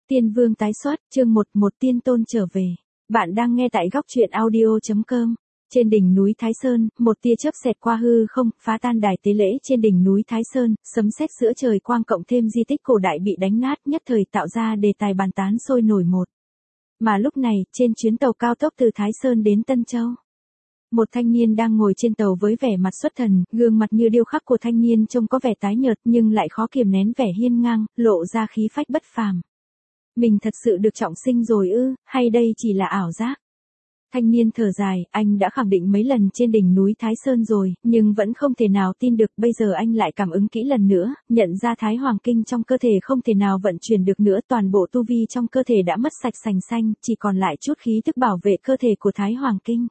Tiên Vương tái xuất, chương 1, một tiên tôn trở về. Bạn đang nghe tại góc truyện audio.com. Trên đỉnh núi Thái Sơn, một tia chớp xẹt qua hư không, phá tan đài tế lễ trên đỉnh núi Thái Sơn, sấm sét giữa trời quang cộng thêm di tích cổ đại bị đánh nát, nhất thời tạo ra đề tài bàn tán sôi nổi một. Mà lúc này, trên chuyến tàu cao tốc từ Thái Sơn đến Tân Châu, một thanh niên đang ngồi trên tàu với vẻ mặt xuất thần, gương mặt như điêu khắc của thanh niên trông có vẻ tái nhợt nhưng lại khó kiềm nén vẻ hiên ngang, lộ ra khí phách bất phàm. Mình thật sự được trọng sinh rồi ư, hay đây chỉ là ảo giác? Thanh niên thở dài, anh đã khẳng định mấy lần trên đỉnh núi Thái Sơn rồi, nhưng vẫn không thể nào tin được, bây giờ anh lại cảm ứng kỹ lần nữa, nhận ra Thái Hoàng Kinh trong cơ thể không thể nào vận chuyển được nữa, toàn bộ tu vi trong cơ thể đã mất sạch sành xanh, chỉ còn lại chút khí tức bảo vệ cơ thể của Thái Hoàng Kinh.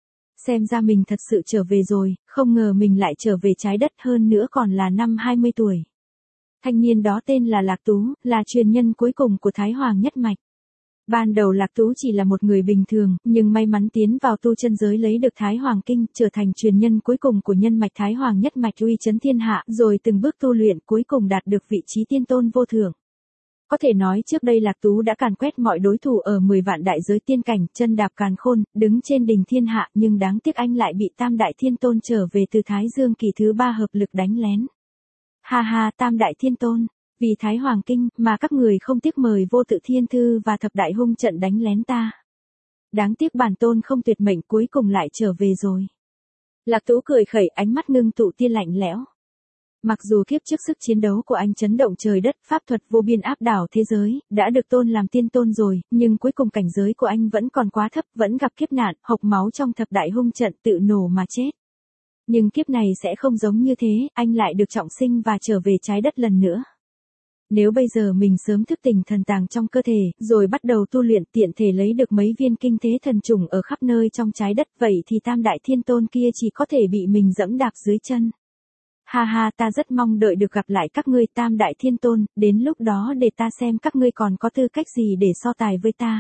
Xem ra mình thật sự trở về rồi, không ngờ mình lại trở về trái đất, hơn nữa còn là năm 20 tuổi. Thanh niên đó tên là Lạc Tú, là truyền nhân cuối cùng của Thái Hoàng nhất mạch. Ban đầu Lạc Tú chỉ là một người bình thường, nhưng may mắn tiến vào tu chân giới lấy được Thái Hoàng Kinh, trở thành truyền nhân cuối cùng của nhân mạch Thái Hoàng nhất mạch uy chấn thiên hạ, rồi từng bước tu luyện cuối cùng đạt được vị trí tiên tôn vô thượng. Có thể nói trước đây Lạc Tú đã càn quét mọi đối thủ ở 10 vạn đại giới tiên cảnh, chân đạp càn khôn, đứng trên đỉnh thiên hạ, nhưng đáng tiếc anh lại bị Tam Đại Thiên Tôn trở về từ Thái Dương kỳ thứ 3 hợp lực đánh lén. Ha ha, Tam Đại Thiên Tôn, vì Thái Hoàng Kinh mà các người không tiếc mời Vô Tự Thiên Thư và Thập Đại Hung trận đánh lén ta. Đáng tiếc bản tôn không tuyệt mệnh, cuối cùng lại trở về rồi. Lạc Tú cười khẩy, ánh mắt ngưng tụ tia lạnh lẽo. Mặc dù kiếp trước sức chiến đấu của anh chấn động trời đất, pháp thuật vô biên áp đảo thế giới, đã được tôn làm tiên tôn rồi, nhưng cuối cùng cảnh giới của anh vẫn còn quá thấp, vẫn gặp kiếp nạn, hộc máu trong Thập Đại Hung trận tự nổ mà chết. Nhưng kiếp này sẽ không giống như thế, anh lại được trọng sinh và trở về trái đất lần nữa. Nếu bây giờ mình sớm thức tỉnh thần tàng trong cơ thể, rồi bắt đầu tu luyện, tiện thể lấy được mấy viên kinh thế thần trùng ở khắp nơi trong trái đất, vậy thì Tam Đại Thiên Tôn kia chỉ có thể bị mình dẫm đạp dưới chân. Ha ha, ta rất mong đợi được gặp lại các ngươi Tam Đại Thiên Tôn, đến lúc đó để ta xem các ngươi còn có tư cách gì để so tài với ta.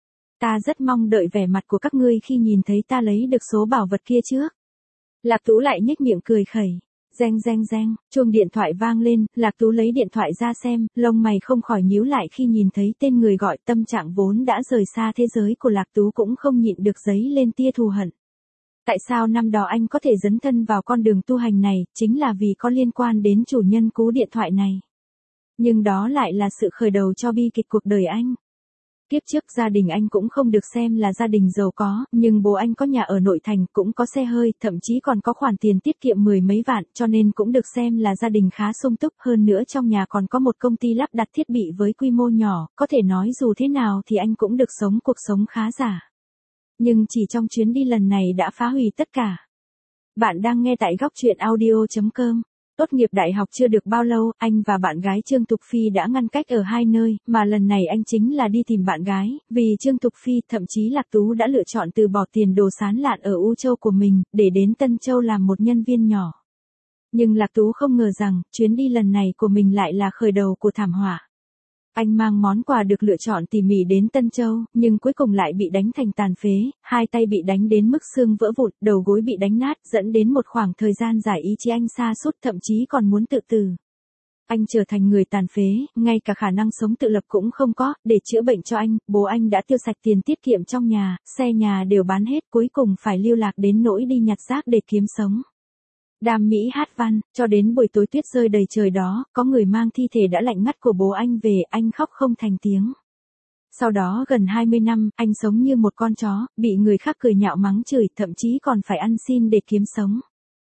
Ta rất mong đợi vẻ mặt của các ngươi khi nhìn thấy ta lấy được số bảo vật kia trước. Lạc Tú lại nhếch miệng cười khẩy. Reng reng reng, chuông điện thoại vang lên, Lạc Tú lấy điện thoại ra xem, lông mày không khỏi nhíu lại khi nhìn thấy tên người gọi, tâm trạng vốn đã rời xa thế giới của Lạc Tú cũng không nhịn được dấy lên tia thù hận. Tại sao năm đó anh có thể dấn thân vào con đường tu hành này, chính là vì có liên quan đến chủ nhân cú điện thoại này. Nhưng đó lại là sự khởi đầu cho bi kịch cuộc đời anh. Kiếp trước gia đình anh cũng không được xem là gia đình giàu có, nhưng bố anh có nhà ở nội thành, cũng có xe hơi, thậm chí còn có khoản tiền tiết kiệm 10 mấy vạn, cho nên cũng được xem là gia đình khá sung túc, hơn nữa trong nhà còn có một công ty lắp đặt thiết bị với quy mô nhỏ, có thể nói dù thế nào thì anh cũng được sống cuộc sống khá giả. Nhưng chỉ trong chuyến đi lần này đã phá hủy tất cả. Bạn đang nghe tại góc truyện audio.com. Tốt nghiệp đại học chưa được bao lâu, anh và bạn gái Trương Tục Phi đã ngăn cách ở hai nơi, mà lần này anh chính là đi tìm bạn gái, vì Trương Tục Phi, thậm chí Lạc Tú đã lựa chọn từ bỏ tiền đồ sán lạn ở U Châu của mình, để đến Tân Châu làm một nhân viên nhỏ. Nhưng Lạc Tú không ngờ rằng, chuyến đi lần này của mình lại là khởi đầu của thảm họa. Anh mang món quà được lựa chọn tỉ mỉ đến Tân Châu, nhưng cuối cùng lại bị đánh thành tàn phế, hai tay bị đánh đến mức xương vỡ vụn, đầu gối bị đánh nát, dẫn đến một khoảng thời gian dài ý chí anh sa sút, thậm chí còn muốn tự tử. Anh trở thành người tàn phế, ngay cả khả năng sống tự lập cũng không có, để chữa bệnh cho anh, bố anh đã tiêu sạch tiền tiết kiệm trong nhà, xe nhà đều bán hết, cuối cùng phải lưu lạc đến nỗi đi nhặt rác để kiếm sống. Đam mỹ hát văn, cho đến buổi tối tuyết rơi đầy trời đó, có người mang thi thể đã lạnh ngắt của bố anh về, anh khóc không thành tiếng. Sau đó gần 20 năm, anh sống như một con chó, bị người khác cười nhạo mắng chửi, thậm chí còn phải ăn xin để kiếm sống.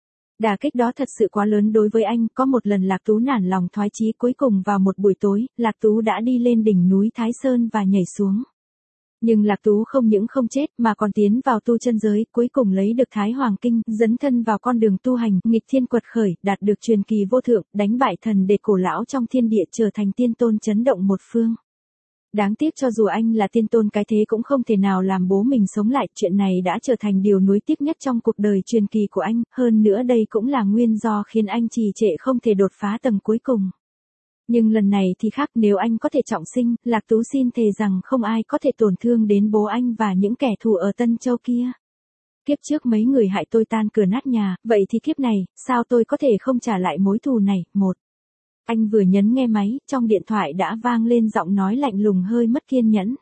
Đả kích đó thật sự quá lớn đối với anh, có một lần Lạc Tú nản lòng thoái chí, cuối cùng vào một buổi tối, Lạc Tú đã đi lên đỉnh núi Thái Sơn và nhảy xuống. Nhưng Lạc Tú không những không chết mà còn tiến vào tu chân giới, cuối cùng lấy được Thái Hoàng Kinh, dấn thân vào con đường tu hành, nghịch thiên quật khởi, đạt được truyền kỳ vô thượng, đánh bại thần để cổ lão trong thiên địa, trở thành tiên tôn chấn động một phương. Đáng tiếc cho dù anh là tiên tôn cái thế cũng không thể nào làm bố mình sống lại, chuyện này đã trở thành điều nuối tiếc nhất trong cuộc đời truyền kỳ của anh, hơn nữa đây cũng là nguyên do khiến anh trì trệ không thể đột phá tầng cuối cùng. Nhưng lần này thì khác, nếu anh có thể trọng sinh, Lạc Tú xin thề rằng không ai có thể tổn thương đến bố anh và những kẻ thù ở Tân Châu kia. Kiếp trước mấy người hại tôi tan cửa nát nhà, vậy thì kiếp này, sao tôi có thể không trả lại mối thù này? Một. Anh vừa nhấn nghe máy, trong điện thoại đã vang lên giọng nói lạnh lùng hơi mất kiên nhẫn.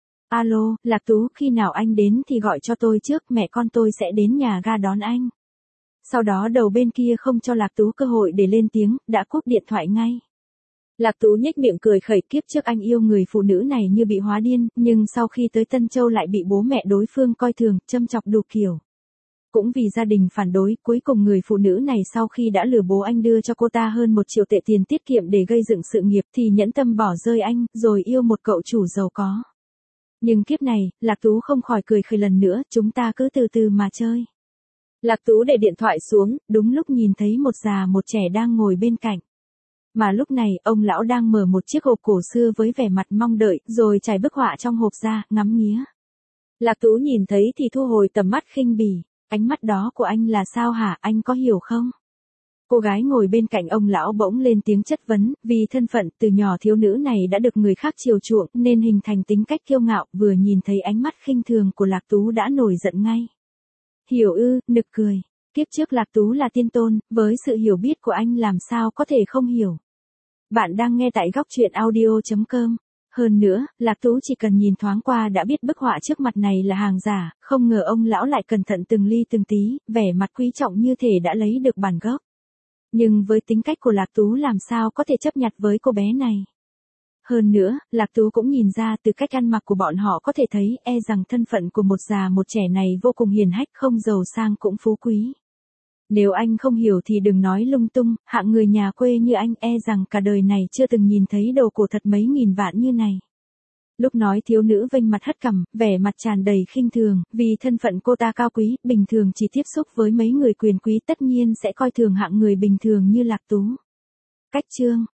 Alo, Lạc Tú, khi nào anh đến thì gọi cho tôi trước, mẹ con tôi sẽ đến nhà ga đón anh. Sau đó đầu bên kia không cho Lạc Tú cơ hội để lên tiếng, đã cúp điện thoại ngay. Lạc Tú nhếch miệng cười khẩy, kiếp trước anh yêu người phụ nữ này như bị hóa điên, nhưng sau khi tới Tân Châu lại bị bố mẹ đối phương coi thường, châm chọc đủ kiểu. Cũng vì gia đình phản đối, cuối cùng người phụ nữ này sau khi đã lừa bố anh đưa cho cô ta hơn 1 triệu tệ tiền tiết kiệm để gây dựng sự nghiệp thì nhẫn tâm bỏ rơi anh, rồi yêu một cậu chủ giàu có. Nhưng kiếp này, Lạc Tú không khỏi cười khẩy lần nữa, chúng ta cứ từ từ mà chơi. Lạc Tú để điện thoại xuống, đúng lúc nhìn thấy một già một trẻ đang ngồi bên cạnh. Mà lúc này, ông lão đang mở một chiếc hộp cổ xưa với vẻ mặt mong đợi, rồi trải bức họa trong hộp ra, ngắm nghía. Lạc Tú nhìn thấy thì thu hồi tầm mắt khinh bỉ, ánh mắt đó của anh là sao hả, anh có hiểu không? Cô gái ngồi bên cạnh ông lão bỗng lên tiếng chất vấn, vì thân phận từ nhỏ thiếu nữ này đã được người khác chiều chuộng nên hình thành tính cách kiêu ngạo, vừa nhìn thấy ánh mắt khinh thường của Lạc Tú đã nổi giận ngay. Hiểu ư, nực cười. Kiếp trước Lạc Tú là tiên tôn, với sự hiểu biết của anh làm sao có thể không hiểu. Bạn đang nghe tại góc truyện audio.com. Hơn nữa, Lạc Tú chỉ cần nhìn thoáng qua đã biết bức họa trước mặt này là hàng giả, không ngờ ông lão lại cẩn thận từng ly từng tí, vẻ mặt quý trọng như thể đã lấy được bản gốc. Nhưng với tính cách của Lạc Tú làm sao có thể chấp nhặt với cô bé này. Hơn nữa, Lạc Tú cũng nhìn ra từ cách ăn mặc của bọn họ có thể thấy rằng thân phận của một già một trẻ này vô cùng hiền hách, không giàu sang cũng phú quý. Nếu anh không hiểu thì đừng nói lung tung, hạng người nhà quê như anh rằng cả đời này chưa từng nhìn thấy đồ cổ thật mấy nghìn vạn như này. Lúc nói thiếu nữ vênh mặt hất cằm, vẻ mặt tràn đầy khinh thường, vì thân phận cô ta cao quý, bình thường chỉ tiếp xúc với mấy người quyền quý tất nhiên sẽ coi thường hạng người bình thường như Lạc Tú. Cách chương